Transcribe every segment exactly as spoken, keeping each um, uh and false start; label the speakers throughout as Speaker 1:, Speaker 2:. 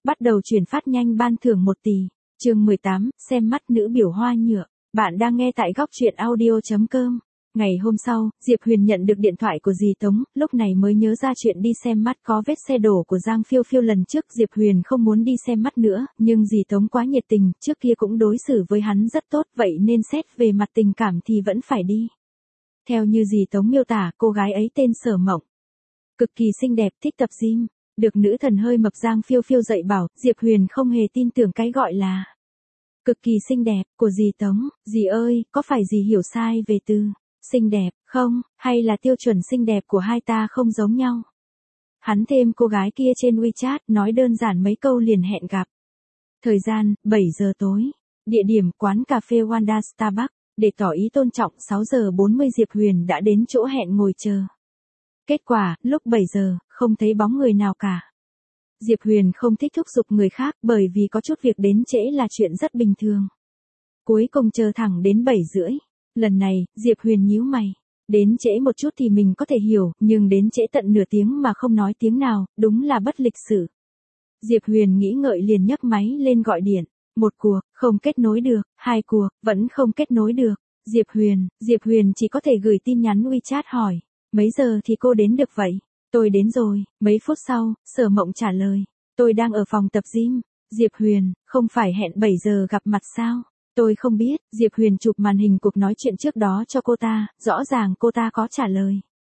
Speaker 1: bắt đầu chuyển phát nhanh ban thưởng một tỷ. Chương mười tám, xem mắt nữ biểu hoa nhựa. Bạn đang nghe tại góc truyện audio chấm com. Ngày hôm sau, Diệp Huyền nhận được điện thoại của dì Tống, lúc này mới nhớ ra chuyện đi xem mắt có vết xe đổ của Giang Phiêu Phiêu lần trước. Diệp Huyền không muốn đi xem mắt nữa, nhưng dì Tống quá nhiệt tình, trước kia cũng đối xử với hắn rất tốt, vậy nên xét về mặt tình cảm thì vẫn phải đi. Theo như dì Tống miêu tả, cô gái ấy tên Sở Mộng. Cực kỳ xinh đẹp, thích tập gym. Được nữ thần hơi mập Giang Phiêu Phiêu dạy bảo, Diệp Huyền không hề tin tưởng cái gọi là cực kỳ xinh đẹp của dì Tống. Dì ơi, có phải dì hiểu sai về từ xinh đẹp không, hay là tiêu chuẩn xinh đẹp của hai ta không giống nhau? Hắn thêm cô gái kia trên WeChat, nói đơn giản mấy câu liền hẹn gặp. Thời gian, bảy giờ tối. Địa điểm, quán cà phê Wanda Starbucks. Để tỏ ý tôn trọng, sáu giờ bốn mươi Diệp Huyền đã đến chỗ hẹn ngồi chờ. Kết quả, lúc bảy giờ, không thấy bóng người nào cả. Diệp Huyền không thích thúc giục người khác, bởi vì có chút việc đến trễ là chuyện rất bình thường. Cuối cùng chờ thẳng đến bảy rưỡi. Lần này, Diệp Huyền nhíu mày. Đến trễ một chút thì mình có thể hiểu, nhưng đến trễ tận nửa tiếng mà không nói tiếng nào, đúng là bất lịch sự. Diệp Huyền nghĩ ngợi liền nhấc máy lên gọi điện. Một cuộc, không kết nối được. Hai cuộc, vẫn không kết nối được. Diệp Huyền, Diệp Huyền chỉ có thể gửi tin nhắn WeChat hỏi. Mấy giờ thì cô đến được vậy? Tôi đến rồi. Mấy phút sau, Sở Mộng trả lời. Tôi đang ở phòng tập gym. Diệp Huyền, không phải hẹn bảy giờ gặp mặt sao? Tôi không biết. Diệp Huyền chụp màn hình cuộc nói chuyện trước đó cho cô ta, rõ ràng cô ta có trả lời.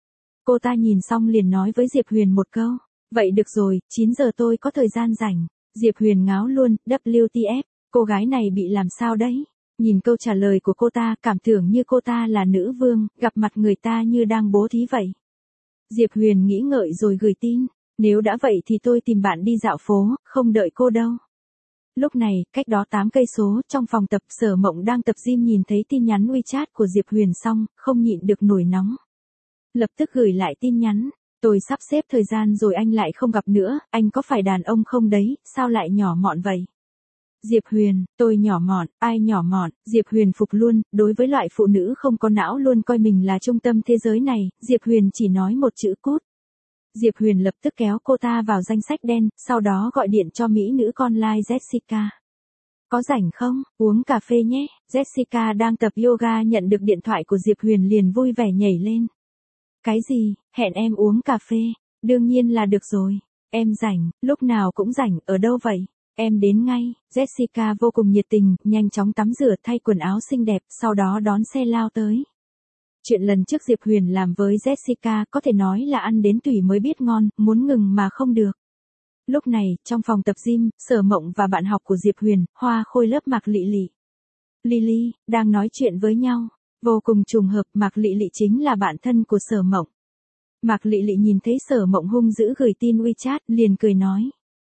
Speaker 1: Cô ta nhìn xong liền nói với Diệp Huyền một câu. Vậy được rồi, chín giờ tôi có thời gian rảnh. Diệp Huyền ngáo luôn, W T F, cô gái này bị làm sao đấy? Nhìn câu trả lời của cô ta, cảm tưởng như cô ta là nữ vương, gặp mặt người ta như đang bố thí vậy. Diệp Huyền nghĩ ngợi rồi gửi tin. Nếu đã vậy thì tôi tìm bạn đi dạo phố, không đợi cô đâu. Lúc này, cách đó tám cây số, trong phòng tập, Sở Mộng đang tập gym nhìn thấy tin nhắn WeChat của Diệp Huyền xong, không nhịn được nổi nóng. Lập tức gửi lại tin nhắn. Tôi sắp xếp thời gian rồi anh lại không gặp nữa, anh có phải đàn ông không đấy, sao lại nhỏ mọn vậy? Diệp Huyền, tôi nhỏ mọn, ai nhỏ mọn? Diệp Huyền phục luôn, đối với loại phụ nữ không có não luôn coi mình là trung tâm thế giới này, Diệp Huyền chỉ nói một chữ cút. Diệp Huyền lập tức kéo cô ta vào danh sách đen, sau đó gọi điện cho mỹ nữ con lai Jessica. Có rảnh không? Uống cà phê nhé. Jessica đang tập yoga nhận được điện thoại của Diệp Huyền liền vui vẻ nhảy lên. Cái gì? Hẹn em uống cà phê? Đương nhiên là được rồi. Em rảnh, lúc nào cũng rảnh, ở đâu vậy? Em đến ngay. Jessica vô cùng nhiệt tình, nhanh chóng tắm rửa thay quần áo xinh đẹp, sau đó đón xe lao tới. Chuyện lần trước Diệp Huyền làm với Jessica có thể nói là ăn đến tủy mới biết ngon, muốn ngừng mà không được. Lúc này, trong phòng tập gym, Sở Mộng và bạn học của Diệp Huyền, Hoa Khôi lớp Mạc Lị Lị. Lily, đang nói chuyện với nhau. Vô cùng trùng hợp, Mạc Lị Lị chính là bạn thân của Sở Mộng. Mạc Lị Lị nhìn thấy Sở Mộng hung dữ gửi tin WeChat, liền cười nói.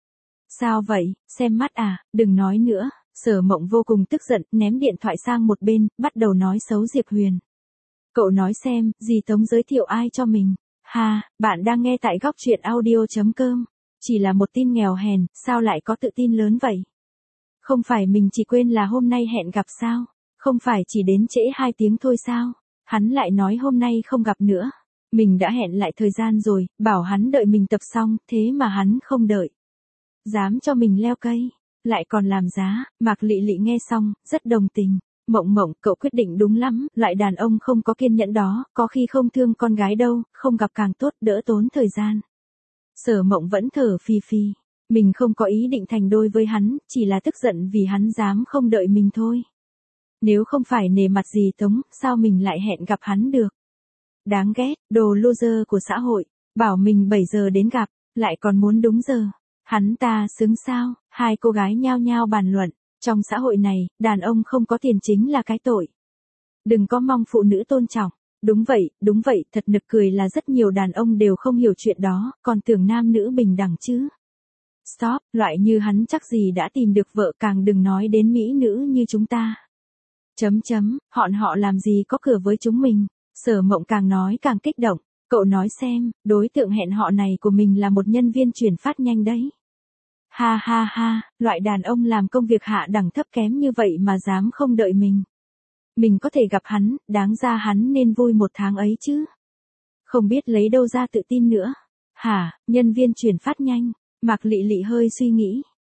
Speaker 1: Sao vậy, xem mắt à, đừng nói nữa. Sở Mộng vô cùng tức giận, ném điện thoại sang một bên, bắt đầu nói xấu Diệp Huyền. Cậu nói xem, dì Tống giới thiệu ai cho mình? Ha, bạn đang nghe tại góc truyện audio chấm com. Chỉ là một tin nghèo hèn, sao lại có tự tin lớn vậy? Không phải mình chỉ quên là hôm nay hẹn gặp sao? Không phải chỉ đến trễ hai tiếng thôi sao? Hắn lại nói hôm nay không gặp nữa. Mình đã hẹn lại thời gian rồi, bảo hắn đợi mình tập xong, thế mà hắn không đợi. Dám cho mình leo cây, lại còn làm giá. Mạc Lị Lị nghe xong, rất đồng tình. Mộng Mộng, cậu quyết định đúng lắm, loại đàn ông không có kiên nhẫn đó, có khi không thương con gái đâu, không gặp càng tốt, đỡ tốn thời gian. Sở Mộng vẫn thở phì phì. Mình không có ý định thành đôi với hắn, chỉ là tức giận vì hắn dám không đợi mình thôi. Nếu không phải nể mặt dì Tống, sao mình lại hẹn gặp hắn được? Đáng ghét, đồ loser của xã hội, bảo mình bảy giờ đến gặp, lại còn muốn đúng giờ. Hắn ta xứng sao? Hai cô gái nhao nhao bàn luận. Trong xã hội này, đàn ông không có tiền chính là cái tội. Đừng có mong phụ nữ tôn trọng. Đúng vậy, đúng vậy, thật nực cười là rất nhiều đàn ông đều không hiểu chuyện đó, còn tưởng nam nữ bình đẳng chứ. Stop, loại như hắn chắc gì đã tìm được vợ, càng đừng nói đến mỹ nữ như chúng ta. Chấm chấm, họn họ làm gì có cửa với chúng mình. Sở Mộng càng nói càng kích động. Cậu nói xem, đối tượng hẹn họ này của mình là một nhân viên chuyển phát nhanh đấy. Ha ha ha, loại đàn ông làm công việc hạ đẳng thấp kém như vậy mà dám không đợi mình. Mình có thể gặp hắn, đáng ra hắn nên vui một tháng ấy chứ. Không biết lấy đâu ra tự tin nữa. Hả, nhân viên chuyển phát nhanh. Mạc Lị Lị hơi suy nghĩ.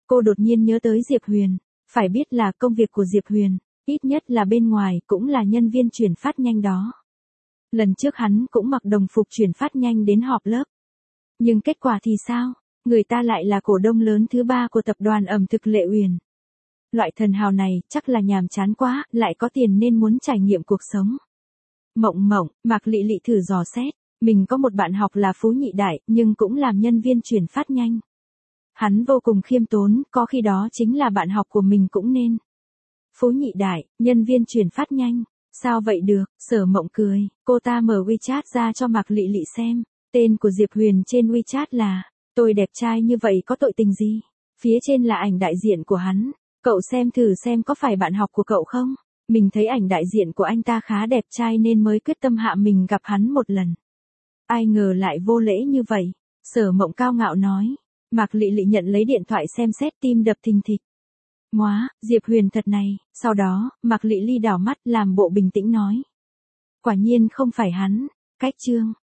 Speaker 1: Cô đột nhiên nhớ tới Diệp Huyền. Phải biết là công việc của Diệp Huyền, ít nhất là bên ngoài cũng là nhân viên chuyển phát nhanh đó. Lần trước hắn cũng mặc đồng phục chuyển phát nhanh đến họp lớp. Nhưng kết quả thì sao? Người ta lại là cổ đông lớn thứ ba của tập đoàn ẩm thực Lệ Uyển. Loại thần hào này chắc là nhàm chán quá, lại có tiền nên muốn trải nghiệm cuộc sống. Mộng mộng, Mạc Lị Lị thử dò xét. Mình có một bạn học là Phú Nhị Đại, nhưng cũng làm nhân viên chuyển phát nhanh. Hắn vô cùng khiêm tốn, có khi đó chính là bạn học của mình cũng nên. Phú Nhị Đại, nhân viên chuyển phát nhanh. Sao vậy được? Sở Mộng cười, cô ta mở WeChat ra cho Mạc Lị Lị xem. Tên của Diệp Huyền trên WeChat là, tôi đẹp trai như vậy có tội tình gì? Phía trên là ảnh đại diện của hắn. Cậu xem thử xem có phải bạn học của cậu không? Mình thấy ảnh đại diện của anh ta khá đẹp trai nên mới quyết tâm hạ mình gặp hắn một lần. Ai ngờ lại vô lễ như vậy. Sở Mộng cao ngạo nói. Mạc Lị Lị nhận lấy điện thoại xem xét, tim đập thình thịch. Móa, Diệp Huyền thật này. Sau đó, Mạc Lị Lị đảo mắt làm bộ bình tĩnh nói. Quả nhiên không phải hắn. Cách chương.